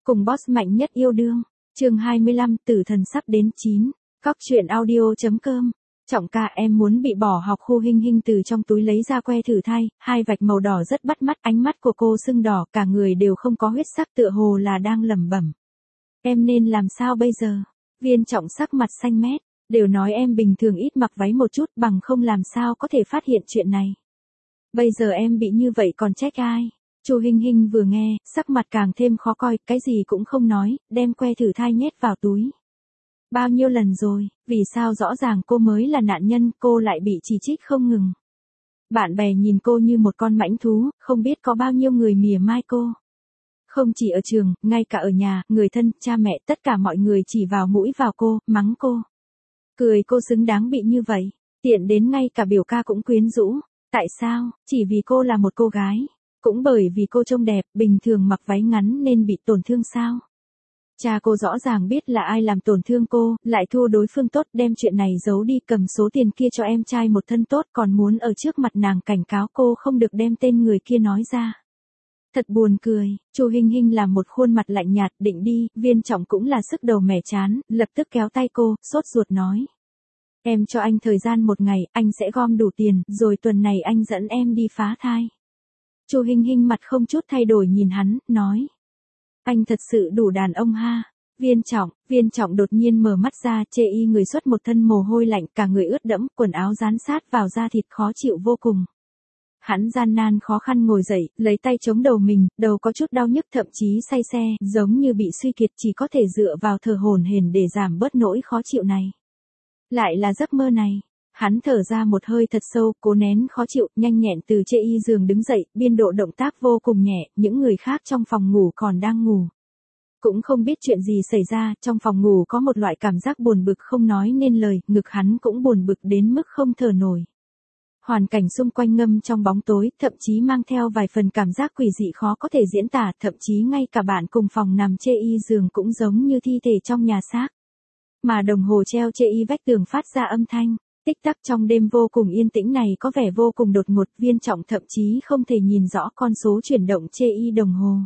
Cùng boss mạnh nhất yêu đương. Chương 25, tử thần sắp đến 9. Cóc truyện audio.com. Trọng ca, em muốn bị bỏ học. Khu Hinh Hinh từ trong túi lấy ra que thử thai, hai vạch màu đỏ rất bắt mắt, ánh mắt của cô sưng đỏ, cả người đều không có huyết sắc, tựa hồ là đang lẩm bẩm. Em nên làm sao bây giờ? Viên Trọng sắc mặt xanh mét, đều nói em bình thường ít mặc váy một chút, bằng không làm sao có thể phát hiện chuyện này. Bây giờ em bị như vậy còn trách ai? Chu Hinh Hinh vừa nghe, sắc mặt càng thêm khó coi, cái gì cũng không nói, đem que thử thai nhét vào túi. Bao nhiêu lần rồi, vì sao rõ ràng cô mới là nạn nhân, cô lại bị chỉ trích không ngừng. Bạn bè nhìn cô như một con mãnh thú, không biết có bao nhiêu người mỉa mai cô. Không chỉ ở trường, ngay cả ở nhà, người thân, cha mẹ, tất cả mọi người chỉ vào mũi vào cô, mắng cô. Cười cô xứng đáng bị như vậy, tiện đến ngay cả biểu ca cũng quyến rũ. Tại sao? Chỉ vì cô là một cô gái. Cũng bởi vì cô trông đẹp, bình thường mặc váy ngắn nên bị tổn thương sao? Cha cô rõ ràng biết là ai làm tổn thương cô, lại thua đối phương tốt, đem chuyện này giấu đi, cầm số tiền kia cho em trai một thân tốt, còn muốn ở trước mặt nàng cảnh cáo cô không được đem tên người kia nói ra. Thật buồn cười. Chu Hinh Hinh làm một khuôn mặt lạnh nhạt, định đi. Viên Trọng cũng là sức đầu mẻ chán, lập tức kéo tay cô, sốt ruột nói. Em cho anh thời gian một ngày, anh sẽ gom đủ tiền, rồi tuần này anh dẫn em đi phá thai. Chu Hinh Hinh mặt không chút thay đổi nhìn hắn, nói. Anh thật sự đủ đàn ông ha. Viên Trọng đột nhiên mở mắt ra, chê y người xuất một thân mồ hôi lạnh, cả người ướt đẫm, quần áo dán sát vào da thịt, khó chịu vô cùng. Hắn gian nan khó khăn ngồi dậy, lấy tay chống đầu mình, đầu có chút đau nhức, thậm chí say xe, giống như bị suy kiệt, chỉ có thể dựa vào thở hổn hển để giảm bớt nỗi khó chịu này. Lại là giấc mơ này. Hắn thở ra một hơi thật sâu, cố nén khó chịu, nhanh nhẹn từ chê y giường đứng dậy, biên độ động tác vô cùng nhẹ, những người khác trong phòng ngủ còn đang ngủ. Cũng không biết chuyện gì xảy ra, trong phòng ngủ có một loại cảm giác buồn bực không nói nên lời, ngực hắn cũng buồn bực đến mức không thở nổi. Hoàn cảnh xung quanh ngâm trong bóng tối, thậm chí mang theo vài phần cảm giác quỷ dị khó có thể diễn tả, thậm chí ngay cả bạn cùng phòng nằm chê y giường cũng giống như thi thể trong nhà xác. Mà đồng hồ treo chê y vách tường phát ra âm thanh. Tích tắc, trong đêm vô cùng yên tĩnh này có vẻ vô cùng đột ngột, Viên Trọng thậm chí không thể nhìn rõ con số chuyển động chê y đồng hồ.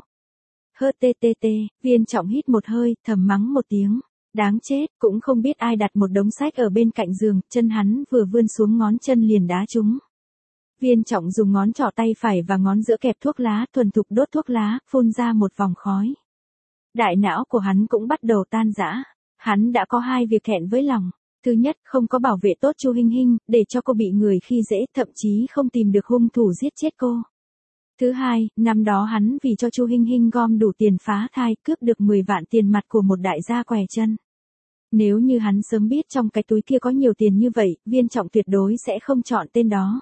HTTT, Viên Trọng hít một hơi, thầm mắng một tiếng. Đáng chết, cũng không biết ai đặt một đống sách ở bên cạnh giường, chân hắn vừa vươn xuống ngón chân liền đá trúng. Viên Trọng dùng ngón trỏ tay phải và ngón giữa kẹp thuốc lá, thuần thục đốt thuốc lá, phun ra một vòng khói. Đại não của hắn cũng bắt đầu tan rã. Hắn đã có hai việc thẹn với lòng. Thứ nhất, không có bảo vệ tốt Chu Hinh Hinh, để cho cô bị người khi dễ, thậm chí không tìm được hung thủ giết chết cô. Thứ hai, năm đó hắn vì cho Chu Hinh Hinh gom đủ tiền phá thai, cướp được 10 vạn tiền mặt của một đại gia què chân. Nếu như hắn sớm biết trong cái túi kia có nhiều tiền như vậy, Viên Trọng tuyệt đối sẽ không chọn tên đó.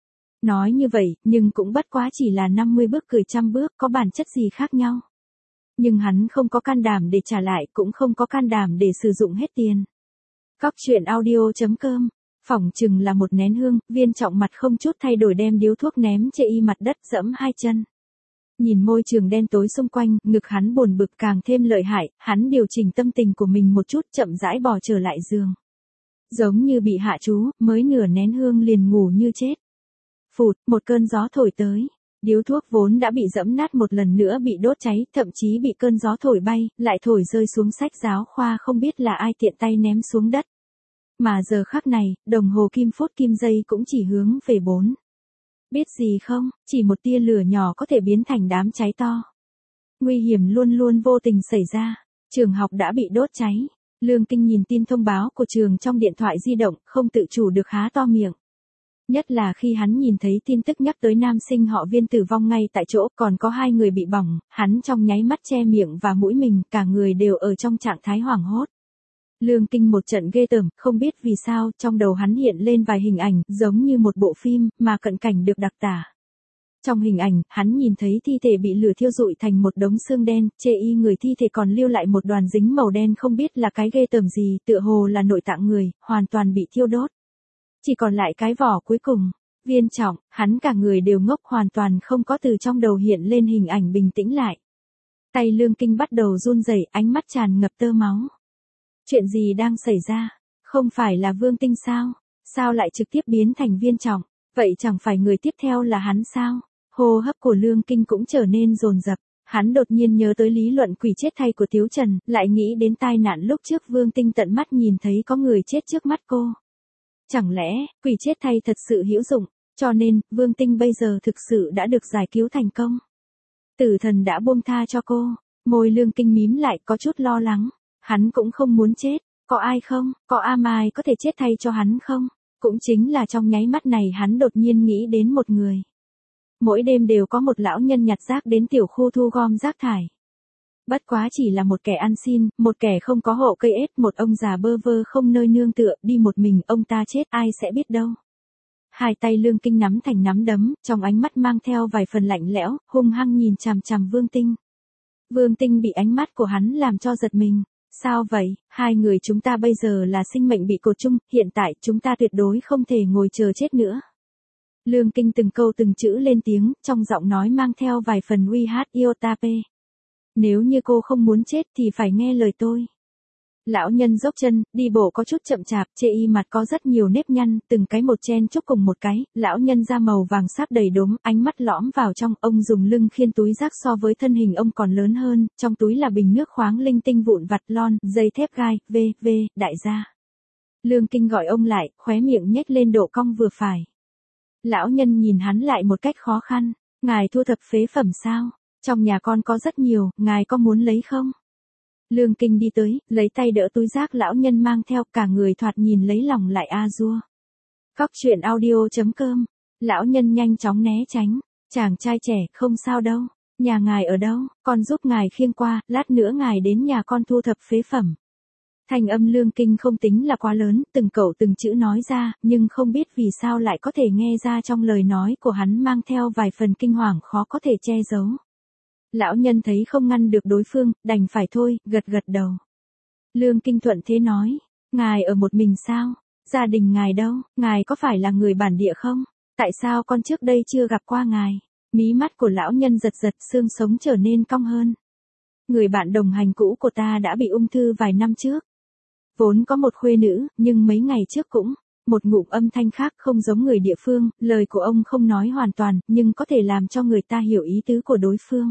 Nói như vậy, nhưng cũng bất quá chỉ là 50 bước cười trăm bước, có bản chất gì khác nhau. Nhưng hắn không có can đảm để trả lại, cũng không có can đảm để sử dụng hết tiền. Cóc truyện audio.com. Phỏng chừng là một nén hương, Viên Trọng mặt không chút thay đổi đem điếu thuốc ném chê y mặt đất, dẫm hai chân. Nhìn môi trường đen tối xung quanh, ngực hắn buồn bực càng thêm lợi hại, hắn điều chỉnh tâm tình của mình một chút, chậm rãi bò trở lại giường. Giống như bị hạ chú, mới nửa nén hương liền ngủ như chết. Phụt, một cơn gió thổi tới. Điếu thuốc vốn đã bị dẫm nát một lần nữa bị đốt cháy, thậm chí bị cơn gió thổi bay, lại thổi rơi xuống sách giáo khoa, không biết là ai tiện tay ném xuống đất. Mà giờ khắc này, đồng hồ kim phút kim giây cũng chỉ hướng về 4. Biết gì không, chỉ một tia lửa nhỏ có thể biến thành đám cháy to. Nguy hiểm luôn luôn vô tình xảy ra. Trường học đã bị đốt cháy. Lương Kinh nhìn tin thông báo của trường trong điện thoại di động, không tự chủ được há to miệng. Nhất là khi hắn nhìn thấy tin tức nhắc tới nam sinh họ Viên tử vong ngay tại chỗ, còn có 2 người bị bỏng, hắn trong nháy mắt che miệng và mũi mình, cả người đều ở trong trạng thái hoảng hốt. Lương Kinh một trận ghê tởm, không biết vì sao, trong đầu hắn hiện lên vài hình ảnh, giống như một bộ phim, mà cận cảnh được đặc tả. Trong hình ảnh, hắn nhìn thấy thi thể bị lửa thiêu rụi thành một đống xương đen, chê y người thi thể còn lưu lại một đoàn dính màu đen, không biết là cái ghê tởm gì, tựa hồ là nội tạng người, hoàn toàn bị thiêu đốt. Chỉ còn lại cái vỏ cuối cùng. Viên Trọng, hắn cả người đều ngốc, hoàn toàn không có từ trong đầu hiện lên hình ảnh bình tĩnh lại. Tay Lương Kinh bắt đầu run rẩy, ánh mắt tràn ngập tơ máu. Chuyện gì đang xảy ra? Không phải là Vương Tinh sao? Sao lại trực tiếp biến thành Viên Trọng? Vậy chẳng phải người tiếp theo là hắn sao? Hô hấp của Lương Kinh cũng trở nên dồn dập. Hắn đột nhiên nhớ tới lý luận quỷ chết thay của Tiếu Trần, lại nghĩ đến tai nạn lúc trước Vương Tinh tận mắt nhìn thấy có người chết trước mắt cô. Chẳng lẽ, quỷ chết thay thật sự hữu dụng, cho nên, Vương Tinh bây giờ thực sự đã được giải cứu thành công. Tử thần đã buông tha cho cô, môi Lương Kinh mím lại có chút lo lắng, hắn cũng không muốn chết, có ai không, có A Mai có thể chết thay cho hắn không? Cũng chính là trong nháy mắt này hắn đột nhiên nghĩ đến một người. Mỗi đêm đều có một lão nhân nhặt rác đến tiểu khu thu gom rác thải. Bất quá chỉ là một kẻ ăn xin, một kẻ không có hộ cây ết, một ông già bơ vơ không nơi nương tựa, đi một mình ông ta chết ai sẽ biết đâu. Hai tay Lương Kinh nắm thành nắm đấm, trong ánh mắt mang theo vài phần lạnh lẽo, hung hăng nhìn chằm chằm Vương Tinh. Vương Tinh bị ánh mắt của hắn làm cho giật mình. Sao vậy, hai người chúng ta bây giờ là sinh mệnh bị cột chung, hiện tại chúng ta tuyệt đối không thể ngồi chờ chết nữa. Lương Kinh từng câu từng chữ lên tiếng, trong giọng nói mang theo vài phần uy hát Iotape. Nếu như cô không muốn chết thì phải nghe lời tôi. Lão nhân dốc chân, đi bộ có chút chậm chạp, chê y mặt có rất nhiều nếp nhăn, từng cái một chen chúc cùng một cái, lão nhân da màu vàng sáp đầy đốm, ánh mắt lõm vào trong, ông dùng lưng khiên túi rác so với thân hình ông còn lớn hơn, trong túi là bình nước khoáng linh tinh vụn vặt lon, dây thép gai, đại gia. Lương Kinh gọi ông lại, khóe miệng nhếch lên độ cong vừa phải. Lão nhân nhìn hắn lại một cách khó khăn, ngài thu thập phế phẩm sao? Trong nhà con có rất nhiều, ngài có muốn lấy không? Lương Kinh đi tới, lấy tay đỡ túi rác lão nhân mang theo, cả người thoạt nhìn lấy lòng lại a dua. Cóc truyện audio.com. Lão nhân nhanh chóng né tránh. Chàng trai trẻ, không sao đâu. Nhà ngài ở đâu, con giúp ngài khiêng qua, lát nữa ngài đến nhà con thu thập phế phẩm. Thanh âm Lương Kinh không tính là quá lớn, từng câu từng chữ nói ra, nhưng không biết vì sao lại có thể nghe ra trong lời nói của hắn mang theo vài phần kinh hoàng khó có thể che giấu. Lão nhân thấy không ngăn được đối phương, đành phải thôi, gật gật đầu. Lương Kinh thuận thế nói, ngài ở một mình sao? Gia đình ngài đâu? Ngài có phải là người bản địa không? Tại sao con trước đây chưa gặp qua ngài? Mí mắt của lão nhân giật giật, xương sống trở nên cong hơn. Người bạn đồng hành cũ của ta đã bị ung thư vài năm trước. Vốn có một khuê nữ, nhưng mấy ngày trước cũng, một ngụm âm thanh khác không giống người địa phương, lời của ông không nói hoàn toàn, nhưng có thể làm cho người ta hiểu ý tứ của đối phương.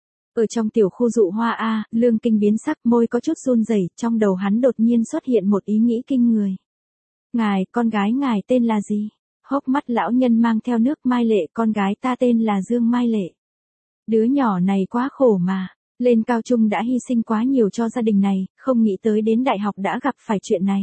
Ở trong tiểu khu dụ hoa A, Lương Kinh biến sắc, môi có chút run rẩy, trong đầu hắn đột nhiên xuất hiện một ý nghĩ kinh người. Ngài, con gái ngài tên là gì? Hốc mắt lão nhân mang theo nước. Mai Lệ, con gái ta tên là Dương Mai Lệ. Đứa nhỏ này quá khổ mà, lên cao trung đã hy sinh quá nhiều cho gia đình này, không nghĩ tới đến đại học đã gặp phải chuyện này.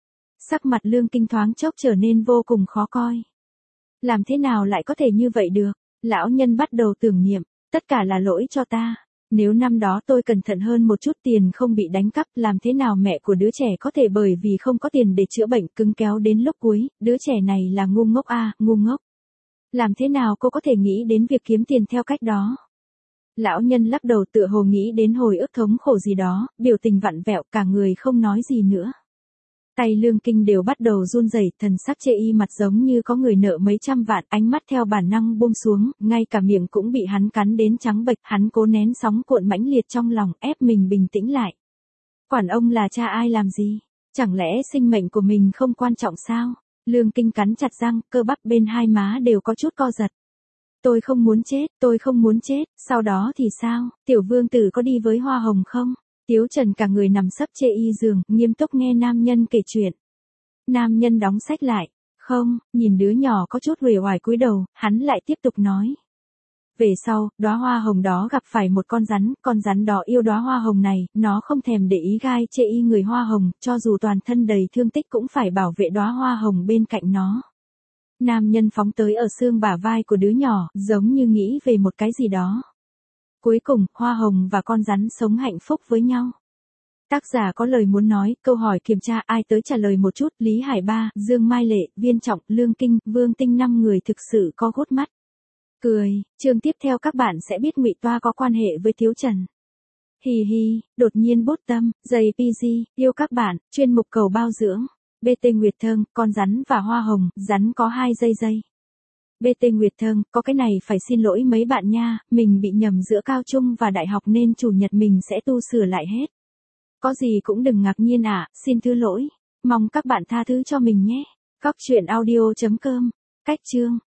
Sắc mặt Lương Kinh thoáng chốc trở nên vô cùng khó coi. Làm thế nào lại có thể như vậy được? Lão nhân bắt đầu tưởng niệm. Tất cả là lỗi cho ta. Nếu năm đó tôi cẩn thận hơn một chút, tiền không bị đánh cắp, làm thế nào mẹ của đứa trẻ có thể bởi vì không có tiền để chữa bệnh cứng kéo đến lúc cuối, đứa trẻ này là ngu ngốc a, ngu ngốc. Làm thế nào cô có thể nghĩ đến việc kiếm tiền theo cách đó? Lão nhân lắc đầu tựa hồ nghĩ đến hồi ức thống khổ gì đó, biểu tình vặn vẹo, cả người không nói gì nữa. Tay Lương Kinh đều bắt đầu run rẩy, thần sắc chê y mặt giống như có người nợ mấy trăm vạn, ánh mắt theo bản năng buông xuống, ngay cả miệng cũng bị hắn cắn đến trắng bệch, hắn cố nén sóng cuộn mãnh liệt trong lòng, ép mình bình tĩnh lại. Quản ông là cha ai làm gì? Chẳng lẽ sinh mệnh của mình không quan trọng sao? Lương Kinh cắn chặt răng, cơ bắp bên hai má đều có chút co giật. Tôi không muốn chết, tôi không muốn chết, sau đó thì sao? Tiểu vương tử có đi với Hoa Hồng không? Tiếu Trần cả người nằm sấp chê y giường, nghiêm túc nghe nam nhân kể chuyện. Nam nhân đóng sách lại. Không, nhìn đứa nhỏ có chút uể oải cúi đầu, hắn lại tiếp tục nói. Về sau, đóa hoa hồng đó gặp phải một con rắn đó yêu đóa hoa hồng này, nó không thèm để ý gai chê y người hoa hồng, cho dù toàn thân đầy thương tích cũng phải bảo vệ đóa hoa hồng bên cạnh nó. Nam nhân phóng tới ở xương bả vai của đứa nhỏ, giống như nghĩ về một cái gì đó. Cuối cùng, hoa hồng và con rắn sống hạnh phúc với nhau. Tác giả có lời muốn nói, câu hỏi kiểm tra ai tới trả lời một chút, Lý Hải Ba, Dương Mai Lệ, Viên Trọng, Lương Kinh, Vương Tinh 5 người thực sự có gốt mắt. Cười, chương tiếp theo các bạn sẽ biết Ngụy Toa có quan hệ với Tiếu Trần. Hì hì, đột nhiên bút tâm, JPG, yêu các bạn, chuyên mục cầu bao dưỡng. BT Nguyệt Thơm, con rắn và hoa hồng, rắn có 2 dây. BT Nguyệt Thơm, có cái này phải xin lỗi mấy bạn nha, mình bị nhầm giữa cao trung và đại học nên chủ nhật mình sẽ tu sửa lại hết. Có gì cũng đừng ngạc nhiên ạ, xin thứ lỗi. Mong các bạn tha thứ cho mình nhé. Cóc truyện audio.com. Cách chương.